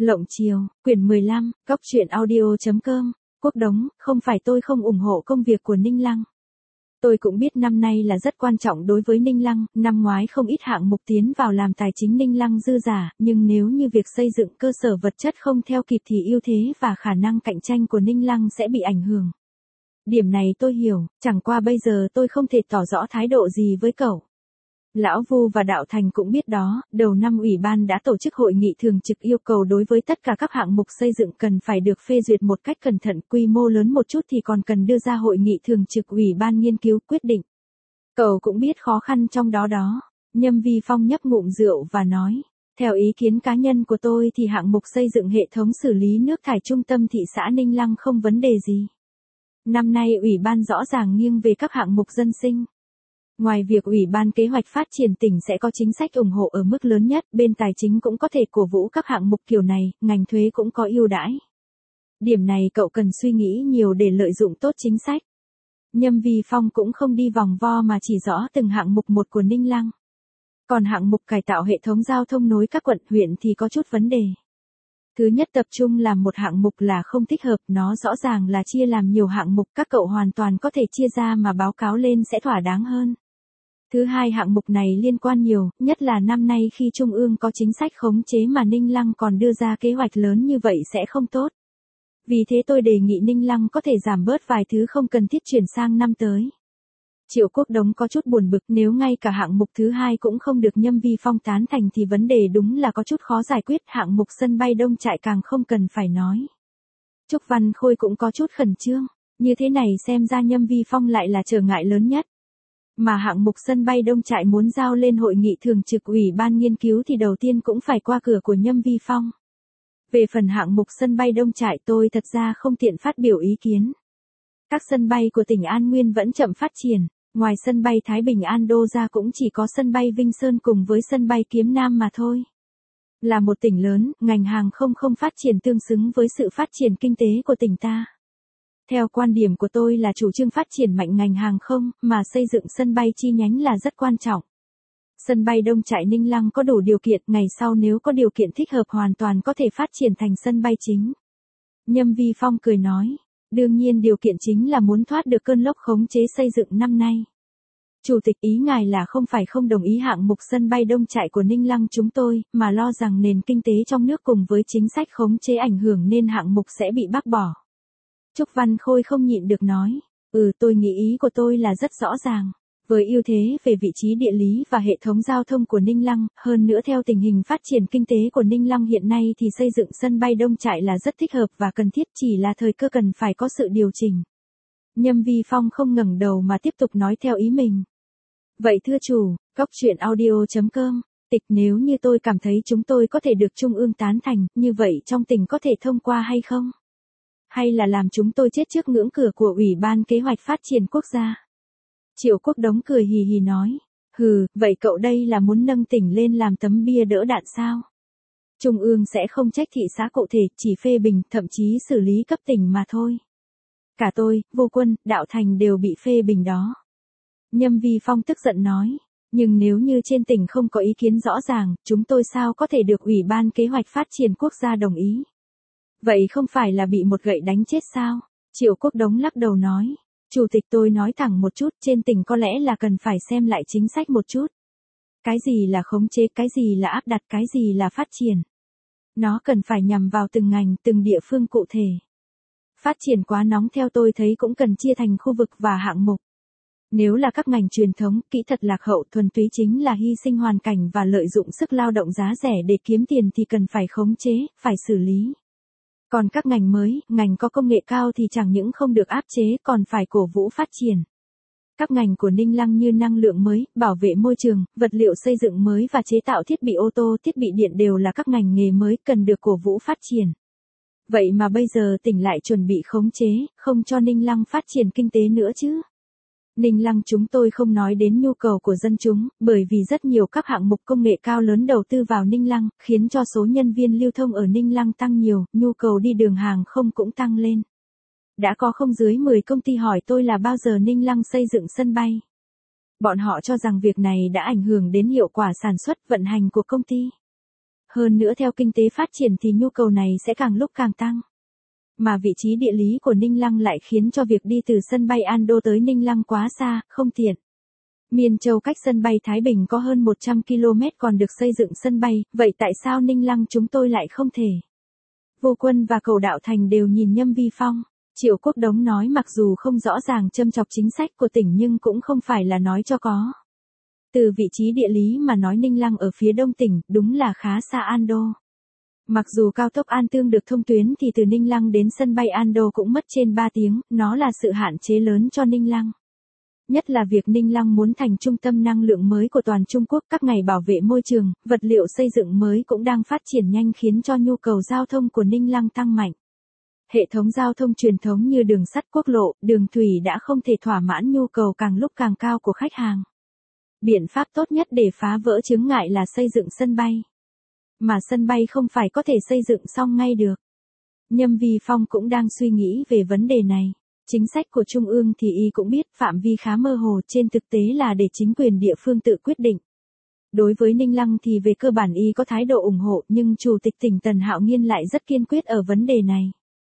Lộng Chiều, quyển 15, Cóc truyện audio.com, Quốc Đống, không phải tôi không ủng hộ công việc của Ninh Lăng. Tôi cũng biết năm nay là rất quan trọng đối với Ninh Lăng, năm ngoái không ít hạng mục tiến vào làm tài chính Ninh Lăng dư giả, nhưng nếu như việc xây dựng cơ sở vật chất không theo kịp thì ưu thế và khả năng cạnh tranh của Ninh Lăng sẽ bị ảnh hưởng. Điểm này tôi hiểu, chẳng qua bây giờ tôi không thể tỏ rõ thái độ gì với cậu. Lão Vu và Đạo Thành cũng biết đó, đầu năm ủy ban đã tổ chức hội nghị thường trực yêu cầu đối với tất cả các hạng mục xây dựng cần phải được phê duyệt một cách cẩn thận, quy mô lớn một chút thì còn cần đưa ra hội nghị thường trực ủy ban nghiên cứu quyết định. Cậu cũng biết khó khăn trong đó đó. Nhâm Vi Phong nhấp ngụm rượu và nói, theo ý kiến cá nhân của tôi thì hạng mục xây dựng hệ thống xử lý nước thải trung tâm thị xã Ninh Lăng không vấn đề gì. Năm nay ủy ban rõ ràng nghiêng về các hạng mục dân sinh. Ngoài việc Ủy ban Kế hoạch Phát triển tỉnh sẽ có chính sách ủng hộ ở mức lớn nhất, bên tài chính cũng có thể cổ vũ các hạng mục kiểu này, ngành thuế cũng có ưu đãi. Điểm này cậu cần suy nghĩ nhiều để lợi dụng tốt chính sách. Nhâm Vi Phong cũng không đi vòng vo mà chỉ rõ từng hạng mục một của Ninh Lăng. Còn hạng mục cải tạo hệ thống giao thông nối các quận huyện thì có chút vấn đề. Thứ nhất, tập trung làm một hạng mục là không thích hợp, nó rõ ràng là chia làm nhiều hạng mục, các cậu hoàn toàn có thể chia ra mà báo cáo lên sẽ thỏa đáng hơn. Thứ hai, hạng mục này liên quan nhiều, nhất là năm nay khi Trung ương có chính sách khống chế mà Ninh Lăng còn đưa ra kế hoạch lớn như vậy sẽ không tốt. Vì thế tôi đề nghị Ninh Lăng có thể giảm bớt vài thứ không cần thiết chuyển sang năm tới. Triệu Quốc Đống có chút buồn bực, nếu ngay cả hạng mục thứ hai cũng không được Nhâm Vi Phong tán thành thì vấn đề đúng là có chút khó giải quyết, hạng mục sân bay Đông Trại càng không cần phải nói. Trúc Văn Khôi cũng có chút khẩn trương, như thế này xem ra Nhâm Vi Phong lại là trở ngại lớn nhất. Mà hạng mục sân bay Đông Trại muốn giao lên hội nghị thường trực ủy ban nghiên cứu thì đầu tiên cũng phải qua cửa của Nhâm Vi Phong. Về phần hạng mục sân bay Đông Trại tôi thật ra không tiện phát biểu ý kiến. Các sân bay của tỉnh An Nguyên vẫn chậm phát triển, ngoài sân bay Thái Bình An Đô ra cũng chỉ có sân bay Vinh Sơn cùng với sân bay Kiếm Nam mà thôi. Là một tỉnh lớn, ngành hàng không phát triển tương xứng với sự phát triển kinh tế của tỉnh ta. Theo quan điểm của tôi là chủ trương phát triển mạnh ngành hàng không, mà xây dựng sân bay chi nhánh là rất quan trọng. Sân bay Đông Trại Ninh Lăng có đủ điều kiện, ngày sau nếu có điều kiện thích hợp hoàn toàn có thể phát triển thành sân bay chính. Nhâm Vi Phong cười nói, đương nhiên điều kiện chính là muốn thoát được cơn lốc khống chế xây dựng năm nay. Chủ tịch, ý ngài là không phải không đồng ý hạng mục sân bay Đông Trại của Ninh Lăng chúng tôi, mà lo rằng nền kinh tế trong nước cùng với chính sách khống chế ảnh hưởng nên hạng mục sẽ bị bác bỏ. Trúc Văn Khôi không nhịn được nói, tôi nghĩ ý của tôi là rất rõ ràng. Với ưu thế về vị trí địa lý và hệ thống giao thông của Ninh Lăng, hơn nữa theo tình hình phát triển kinh tế của Ninh Lăng hiện nay thì xây dựng sân bay Đông Trại là rất thích hợp và cần thiết, chỉ là thời cơ cần phải có sự điều chỉnh. Nhâm Vi Phong không ngẩng đầu mà tiếp tục nói theo ý mình. Vậy thưa chủ, Cóc truyện audio.com, tịch, nếu như tôi cảm thấy chúng tôi có thể được Trung ương tán thành, như vậy trong tỉnh có thể thông qua hay không? Hay là làm chúng tôi chết trước ngưỡng cửa của Ủy ban Kế hoạch Phát triển Quốc gia? Triệu Quốc Đống cười hì hì nói, vậy cậu đây là muốn nâng tỉnh lên làm tấm bia đỡ đạn sao? Trung ương sẽ không trách thị xã cụ thể, chỉ phê bình, thậm chí xử lý cấp tỉnh mà thôi. Cả tôi, Vô Quân, Đạo Thành đều bị phê bình đó. Nhâm Vi Phong tức giận nói, nhưng nếu như trên tỉnh không có ý kiến rõ ràng, chúng tôi sao có thể được Ủy ban Kế hoạch Phát triển Quốc gia đồng ý? Vậy không phải là bị một gậy đánh chết sao? Triệu Quốc Đống lắc đầu nói, chủ tịch, tôi nói thẳng một chút, trên tỉnh có lẽ là cần phải xem lại chính sách một chút. Cái gì là khống chế, cái gì là áp đặt, cái gì là phát triển. Nó cần phải nhằm vào từng ngành, từng địa phương cụ thể. Phát triển quá nóng theo tôi thấy cũng cần chia thành khu vực và hạng mục. Nếu là các ngành truyền thống, kỹ thuật lạc hậu, thuần túy chính là hy sinh hoàn cảnh và lợi dụng sức lao động giá rẻ để kiếm tiền thì cần phải khống chế, phải xử lý. Còn các ngành mới, ngành có công nghệ cao thì chẳng những không được áp chế còn phải cổ vũ phát triển. Các ngành của Ninh Lăng như năng lượng mới, bảo vệ môi trường, vật liệu xây dựng mới và chế tạo thiết bị ô tô, thiết bị điện đều là các ngành nghề mới cần được cổ vũ phát triển. Vậy mà bây giờ tỉnh lại chuẩn bị khống chế, không cho Ninh Lăng phát triển kinh tế nữa chứ. Ninh Lăng chúng tôi không nói đến nhu cầu của dân chúng, bởi vì rất nhiều các hạng mục công nghệ cao lớn đầu tư vào Ninh Lăng, khiến cho số nhân viên lưu thông ở Ninh Lăng tăng nhiều, nhu cầu đi đường hàng không cũng tăng lên. Đã có không dưới 10 công ty hỏi tôi là bao giờ Ninh Lăng xây dựng sân bay. Bọn họ cho rằng việc này đã ảnh hưởng đến hiệu quả sản xuất vận hành của công ty. Hơn nữa theo kinh tế phát triển thì nhu cầu này sẽ càng lúc càng tăng. Mà vị trí địa lý của Ninh Lăng lại khiến cho việc đi từ sân bay Ando tới Ninh Lăng quá xa, không tiện. Miên Châu cách sân bay Thái Bình có hơn 100 km còn được xây dựng sân bay, vậy tại sao Ninh Lăng chúng tôi lại không thể? Vô Quân và Cầu Đạo Thành đều nhìn Nhâm Vi Phong. Triệu Quốc Đống nói mặc dù không rõ ràng châm chọc chính sách của tỉnh nhưng cũng không phải là nói cho có. Từ vị trí địa lý mà nói Ninh Lăng ở phía đông tỉnh, đúng là khá xa Ando. Mặc dù cao tốc An Tương được thông tuyến thì từ Ninh Lăng đến sân bay Ando cũng mất trên 3 tiếng, nó là sự hạn chế lớn cho Ninh Lăng. Nhất là việc Ninh Lăng muốn thành trung tâm năng lượng mới của toàn Trung Quốc, các ngày bảo vệ môi trường, vật liệu xây dựng mới cũng đang phát triển nhanh khiến cho nhu cầu giao thông của Ninh Lăng tăng mạnh. Hệ thống giao thông truyền thống như đường sắt, quốc lộ, đường thủy đã không thể thỏa mãn nhu cầu càng lúc càng cao của khách hàng. Biện pháp tốt nhất để phá vỡ chướng ngại là xây dựng sân bay. Mà sân bay không phải có thể xây dựng xong ngay được. Nhâm Vi Phong cũng đang suy nghĩ về vấn đề này. Chính sách của Trung ương thì y cũng biết phạm vi khá mơ hồ, trên thực tế là để chính quyền địa phương tự quyết định. Đối với Ninh Lăng thì về cơ bản y có thái độ ủng hộ nhưng Chủ tịch tỉnh Tần Hạo Nghiên lại rất kiên quyết ở vấn đề này.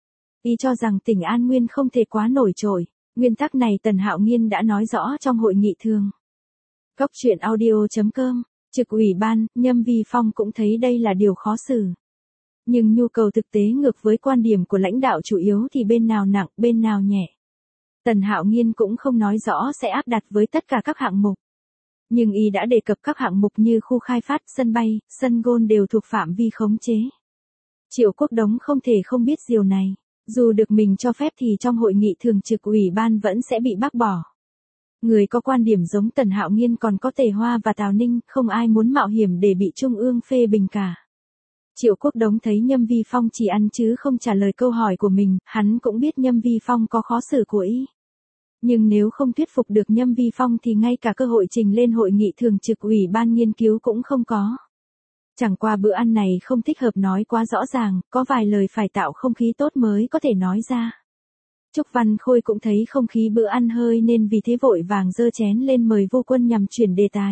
Y cho rằng tỉnh An Nguyên không thể quá nổi trội. Nguyên tắc này Tần Hạo Nghiên đã nói rõ trong hội nghị thường. Cốc truyện audio.com, trực ủy ban, Nhâm Vi Phong cũng thấy đây là điều khó xử. Nhưng nhu cầu thực tế ngược với quan điểm của lãnh đạo chủ yếu thì bên nào nặng, bên nào nhẹ. Tần Hạo Nghiên cũng không nói rõ sẽ áp đặt với tất cả các hạng mục. Nhưng y đã đề cập các hạng mục như khu khai phát, sân bay, sân golf đều thuộc phạm vi khống chế. Triệu Quốc Đống không thể không biết điều này. Dù được mình cho phép thì trong hội nghị thường trực ủy ban vẫn sẽ bị bác bỏ. Người có quan điểm giống Tần Hạo Nghiên còn có Tề Hoa và Tào Ninh, không ai muốn mạo hiểm để bị Trung ương phê bình cả. Triệu Quốc Đống thấy Nhâm Vi Phong chỉ ăn chứ không trả lời câu hỏi của mình, hắn cũng biết Nhâm Vi Phong có khó xử của y. Nhưng nếu không thuyết phục được Nhâm Vi Phong thì ngay cả cơ hội trình lên hội nghị thường trực ủy ban nghiên cứu cũng không có. Chẳng qua bữa ăn này không thích hợp nói quá rõ ràng, có vài lời phải tạo không khí tốt mới có thể nói ra. Trúc Văn Khôi cũng thấy không khí bữa ăn hơi nên vì thế vội vàng giơ chén lên mời Vô Quân nhằm chuyển đề tài.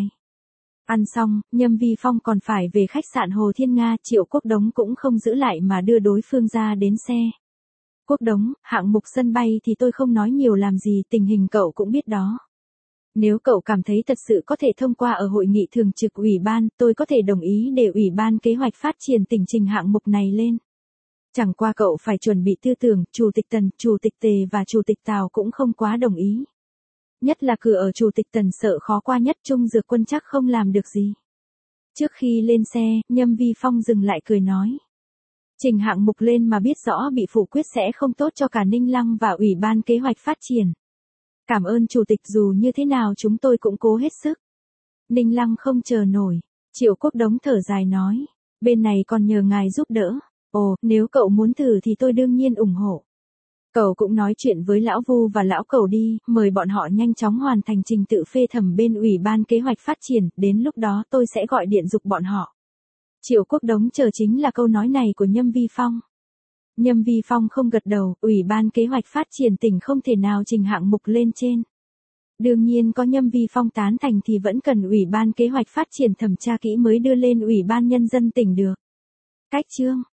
Ăn xong, Nhâm Vi Phong còn phải về khách sạn Hồ Thiên Nga, Triệu Quốc Đống cũng không giữ lại mà đưa đối phương ra đến xe. Quốc Đống, hạng mục sân bay thì tôi không nói nhiều làm gì, tình hình cậu cũng biết đó. Nếu cậu cảm thấy thật sự có thể thông qua ở hội nghị thường trực ủy ban, tôi có thể đồng ý để ủy ban kế hoạch phát triển tỉnh trình hạng mục này lên. Chẳng qua cậu phải chuẩn bị tư tưởng, Chủ tịch Tần, Chủ tịch Tề và Chủ tịch Tào cũng không quá đồng ý. Nhất là cửa ở Chủ tịch Tần sợ khó qua nhất, Trung Dược Quân chắc không làm được gì. Trước khi lên xe, Nhâm Vi Phong dừng lại cười nói. Trình hạng mục lên mà biết rõ bị phủ quyết sẽ không tốt cho cả Ninh Lăng và ủy ban kế hoạch phát triển. Cảm ơn Chủ tịch, dù như thế nào chúng tôi cũng cố hết sức. Ninh Lăng không chờ nổi. Triệu Quốc Đống thở dài nói. Bên này còn nhờ ngài giúp đỡ. Ồ, nếu cậu muốn thử thì tôi đương nhiên ủng hộ. Cậu cũng nói chuyện với lão Vu và lão Cầu đi, mời bọn họ nhanh chóng hoàn thành trình tự phê thẩm bên ủy ban kế hoạch phát triển, đến lúc đó tôi sẽ gọi điện giục bọn họ. Triệu Quốc Đống chờ chính là câu nói này của Nhâm Vi Phong. Nhâm Vi Phong không gật đầu, ủy ban kế hoạch phát triển tỉnh không thể nào trình hạng mục lên trên. Đương nhiên có Nhâm Vi Phong tán thành thì vẫn cần ủy ban kế hoạch phát triển thẩm tra kỹ mới đưa lên ủy ban nhân dân tỉnh được. Cách chương